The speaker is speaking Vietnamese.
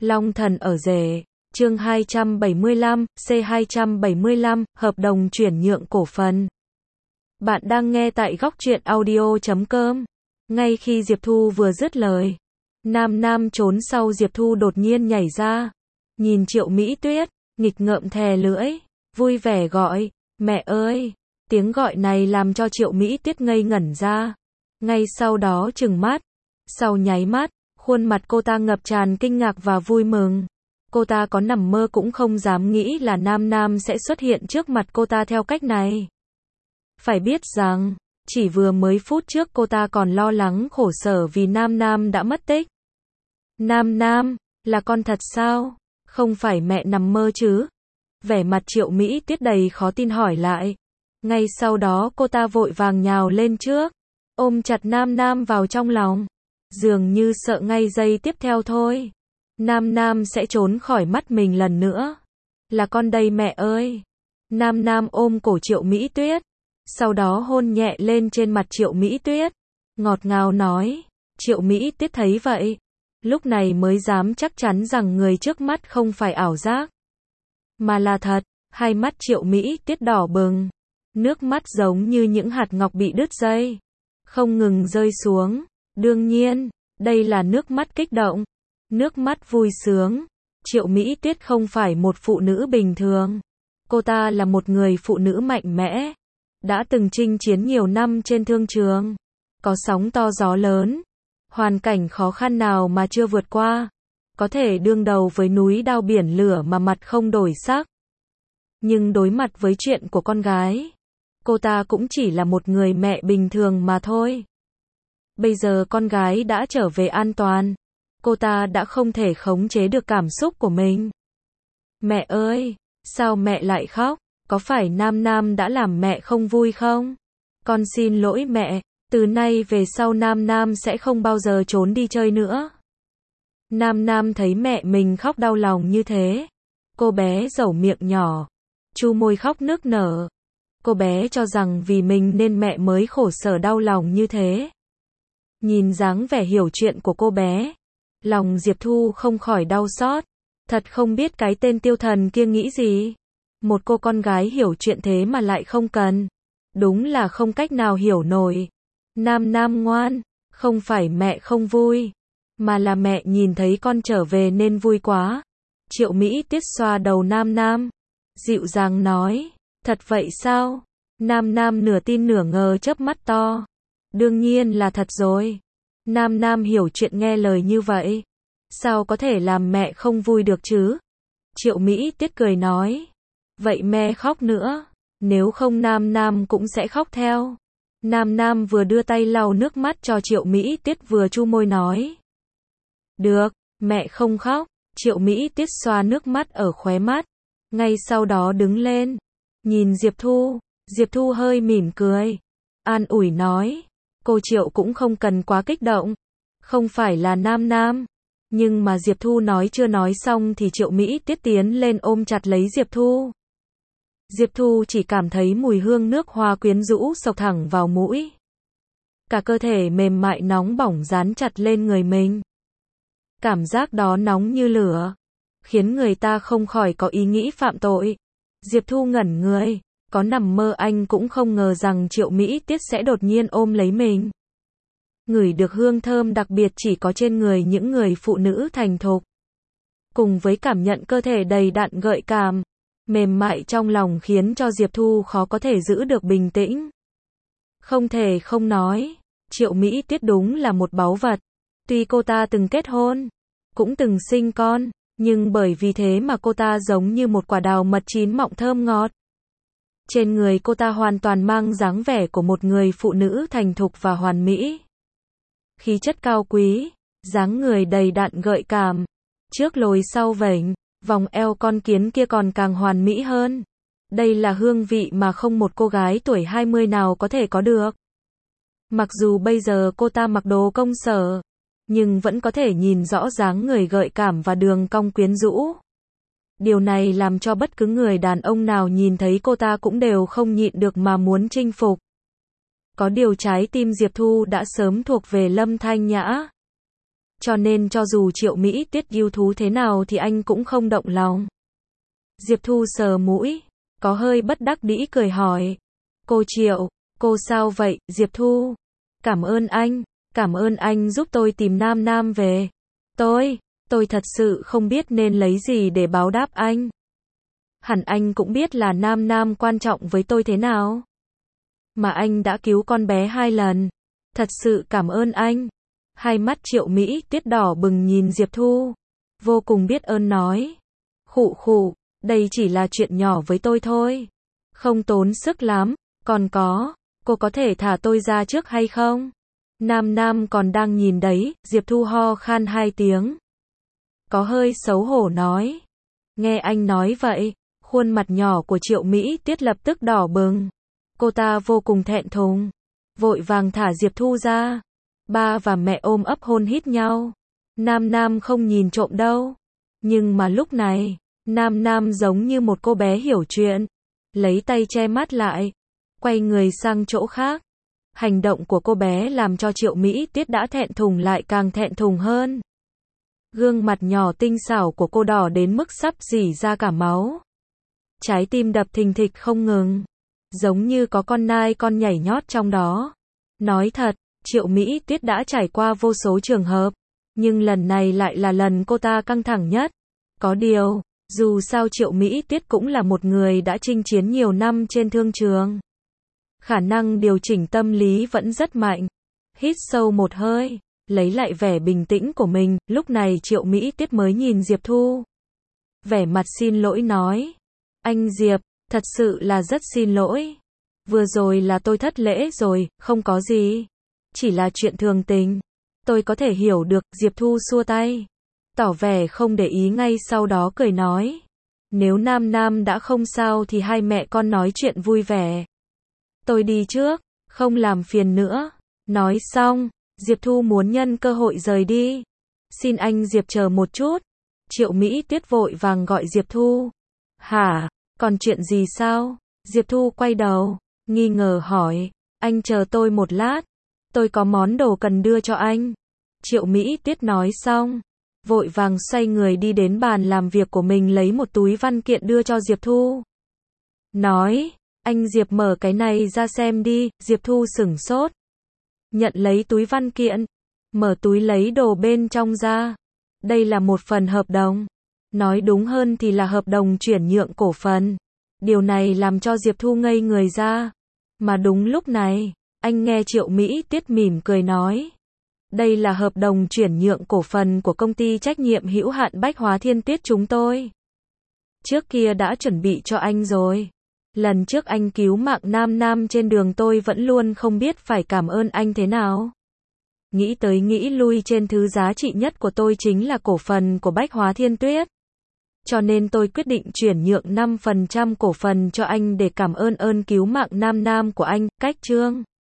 Long thần ở rể. Chương 275, C275, hợp đồng chuyển nhượng cổ phần. Bạn đang nghe tại góc truyện audio.com. Ngay khi Diệp Thu vừa dứt lời, Nam trốn sau Diệp Thu đột nhiên nhảy ra, nhìn Triệu Mỹ Tuyết, nghịch ngợm thè lưỡi, vui vẻ gọi, mẹ ơi. Tiếng gọi này làm cho Triệu Mỹ Tuyết ngây ngẩn ra, ngay sau đó trừng mắt. Sau nháy mắt, khuôn mặt cô ta ngập tràn kinh ngạc và vui mừng. Cô ta có nằm mơ cũng không dám nghĩ là Nam sẽ xuất hiện trước mặt cô ta theo cách này. Phải biết rằng, chỉ vừa mấy phút trước cô ta còn lo lắng khổ sở vì Nam đã mất tích. Nam, là con thật sao? Không phải mẹ nằm mơ chứ? Vẻ mặt Triệu Mỹ Tuyết đầy khó tin hỏi lại. Ngay sau đó cô ta vội vàng nhào lên trước, ôm chặt Nam vào trong lòng, dường như sợ ngay giây tiếp theo thôi, Nam sẽ trốn khỏi mắt mình lần nữa. Là con đây mẹ ơi. Nam ôm cổ Triệu Mỹ Tuyết, sau đó hôn nhẹ lên trên mặt Triệu Mỹ Tuyết, ngọt ngào nói. Triệu Mỹ Tuyết thấy vậy, lúc này mới dám chắc chắn rằng người trước mắt không phải ảo giác, mà là thật. Hai mắt Triệu Mỹ Tuyết đỏ bừng, nước mắt giống như những hạt ngọc bị đứt dây, không ngừng rơi xuống. Đương nhiên, đây là nước mắt kích động, nước mắt vui sướng. Triệu Mỹ Tuyết không phải một phụ nữ bình thường. Cô ta là một người phụ nữ mạnh mẽ, đã từng chinh chiến nhiều năm trên thương trường, có sóng to gió lớn, hoàn cảnh khó khăn nào mà chưa vượt qua, có thể đương đầu với núi đao biển lửa mà mặt không đổi sắc. Nhưng đối mặt với chuyện của con gái, cô ta cũng chỉ là một người mẹ bình thường mà thôi. Bây giờ con gái đã trở về an toàn, cô ta đã không thể khống chế được cảm xúc của mình. Mẹ ơi, sao mẹ lại khóc? Có phải Nam đã làm mẹ không vui không? Con xin lỗi mẹ, từ nay về sau Nam sẽ không bao giờ trốn đi chơi nữa. Nam thấy mẹ mình khóc đau lòng như thế, cô bé dẩu miệng nhỏ, chu môi khóc nức nở. Cô bé cho rằng vì mình nên mẹ mới khổ sở đau lòng như thế. Nhìn dáng vẻ hiểu chuyện của cô bé, lòng Diệp Thu không khỏi đau xót. Thật không biết cái tên tiêu thần kia nghĩ gì. Một cô con gái hiểu chuyện thế mà lại không cần. Đúng là không cách nào hiểu nổi. Nam ngoan, không phải mẹ không vui, mà là mẹ nhìn thấy con trở về nên vui quá. Triệu Mỹ Tuyết xoa đầu Nam, dịu dàng nói. Thật vậy sao? Nam nửa tin nửa ngờ chớp mắt to. Đương nhiên là thật rồi. Nam hiểu chuyện nghe lời như vậy, sao có thể làm mẹ không vui được chứ? Triệu Mỹ Tuyết cười nói. Vậy mẹ khóc nữa, nếu không Nam cũng sẽ khóc theo. Nam vừa đưa tay lau nước mắt cho Triệu Mỹ Tuyết vừa chu môi nói. Được, mẹ không khóc. Triệu Mỹ Tuyết xoa nước mắt ở khóe mắt, ngay sau đó đứng lên, nhìn Diệp Thu hơi mỉm cười, an ủi nói. Cô Triệu cũng không cần quá kích động, không phải là Nam. Nhưng mà Diệp Thu nói chưa nói xong thì Triệu Mỹ Tuyết tiến lên ôm chặt lấy Diệp Thu. Diệp Thu chỉ cảm thấy mùi hương nước hoa quyến rũ xộc thẳng vào mũi. Cả cơ thể mềm mại nóng bỏng dán chặt lên người mình. Cảm giác đó nóng như lửa, khiến người ta không khỏi có ý nghĩ phạm tội. Diệp Thu ngẩn người, có nằm mơ anh cũng không ngờ rằng Triệu Mỹ Tuyết sẽ đột nhiên ôm lấy mình. Ngửi được hương thơm đặc biệt chỉ có trên người những người phụ nữ thành thục, cùng với cảm nhận cơ thể đầy đặn gợi cảm, mềm mại trong lòng khiến cho Diệp Thu khó có thể giữ được bình tĩnh. Không thể không nói, Triệu Mỹ Tuyết đúng là một báu vật. Tuy cô ta từng kết hôn, cũng từng sinh con, nhưng bởi vì thế mà cô ta giống như một quả đào mật chín mọng thơm ngọt. Trên người cô ta hoàn toàn mang dáng vẻ của một người phụ nữ thành thục và hoàn mỹ. Khí chất cao quý, dáng người đầy đặn gợi cảm, trước lồi sau vểnh, vòng eo con kiến kia còn càng hoàn mỹ hơn. Đây là hương vị mà không một cô gái tuổi 20 nào có thể có được. Mặc dù bây giờ cô ta mặc đồ công sở, nhưng vẫn có thể nhìn rõ dáng người gợi cảm và đường cong quyến rũ. Điều này làm cho bất cứ người đàn ông nào nhìn thấy cô ta cũng đều không nhịn được mà muốn chinh phục. Có điều trái tim Diệp Thu đã sớm thuộc về Lâm Thanh Nhã. cho nên cho dù Triệu Mỹ Tuyết yêu thú thế nào thì anh cũng không động lòng. Diệp Thu sờ mũi, có hơi bất đắc dĩ cười hỏi. Cô Triệu, cô sao vậy, Diệp Thu? Cảm ơn anh giúp tôi tìm Nam Nam về. Tôi thật sự không biết nên lấy gì để báo đáp anh. Hẳn anh cũng biết là Nam Nam quan trọng với tôi thế nào. Mà anh đã cứu con bé 2 lần. Thật sự cảm ơn anh. Hai mắt Triệu Mỹ Tuyết đỏ bừng nhìn Diệp Thu. Vô cùng biết ơn nói. Khụ, đây chỉ là chuyện nhỏ với tôi thôi. Không tốn sức lắm, còn có, cô có thể thả tôi ra trước hay không? Nam Nam còn đang nhìn đấy, Diệp Thu ho khan 2 tiếng. Có hơi xấu hổ nói. Nghe anh nói vậy, khuôn mặt nhỏ của Triệu Mỹ Tuyết lập tức đỏ bừng. Cô ta vô cùng thẹn thùng, vội vàng thả Diệp Thu ra. Ba và mẹ ôm ấp hôn hít nhau. Nam Nam không nhìn trộm đâu. Nhưng mà lúc này, Nam Nam giống như một cô bé hiểu chuyện. Lấy tay che mắt lại, quay người sang chỗ khác. Hành động của cô bé làm cho Triệu Mỹ Tuyết đã thẹn thùng lại càng thẹn thùng hơn. Gương mặt nhỏ tinh xảo của cô đỏ đến mức sắp rỉ ra cả máu. Trái tim đập thình thịch không ngừng, giống như có con nai con nhảy nhót trong đó. Nói thật, Triệu Mỹ Tuyết đã trải qua vô số trường hợp, nhưng lần này lại là lần cô ta căng thẳng nhất. Có điều, dù sao Triệu Mỹ Tuyết cũng là một người đã chinh chiến nhiều năm trên thương trường. Khả năng điều chỉnh tâm lý vẫn rất mạnh. Hít sâu một hơi, lấy lại vẻ bình tĩnh của mình, lúc này Triệu Mỹ Tuyết mới nhìn Diệp Thu. Vẻ mặt xin lỗi nói. Anh Diệp, thật sự là rất xin lỗi. Vừa rồi là tôi thất lễ rồi, không có gì. Chỉ là chuyện thường tình. Tôi có thể hiểu được, Diệp Thu xua tay. Tỏ vẻ không để ý, ngay sau đó cười nói. Nếu Nam Nam đã không sao thì hai mẹ con nói chuyện vui vẻ. Tôi đi trước, không làm phiền nữa. Nói xong, Diệp Thu muốn nhân cơ hội rời đi. Xin anh Diệp chờ một chút. Triệu Mỹ Tuyết vội vàng gọi Diệp Thu. Hả, còn chuyện gì sao? Diệp Thu quay đầu, nghi ngờ hỏi. Anh chờ tôi một lát. Tôi có món đồ cần đưa cho anh. Triệu Mỹ Tuyết nói xong, vội vàng xoay người đi đến bàn làm việc của mình lấy một túi văn kiện đưa cho Diệp Thu. Nói, anh Diệp mở cái này ra xem đi. Diệp Thu sửng sốt. Nhận lấy túi văn kiện, mở túi lấy đồ bên trong ra. Đây là một phần hợp đồng. Nói đúng hơn thì là hợp đồng chuyển nhượng cổ phần. Điều này làm cho Diệp Thu ngây người ra. Mà đúng lúc này, anh nghe Triệu Mỹ Tuyết mỉm cười nói. Đây là hợp đồng chuyển nhượng cổ phần của công ty trách nhiệm hữu hạn Bách Hóa Thiên Tuyết chúng tôi. Trước kia đã chuẩn bị cho anh rồi. Lần trước anh cứu mạng Nam Nam trên đường tôi vẫn luôn không biết phải cảm ơn anh thế nào. Nghĩ tới nghĩ lui, trên thứ giá trị nhất của tôi chính là cổ phần của Bách Hóa Thiên Tuyết. Cho nên tôi quyết định chuyển nhượng 5% cổ phần cho anh để cảm ơn ơn cứu mạng Nam Nam của anh. Cách chương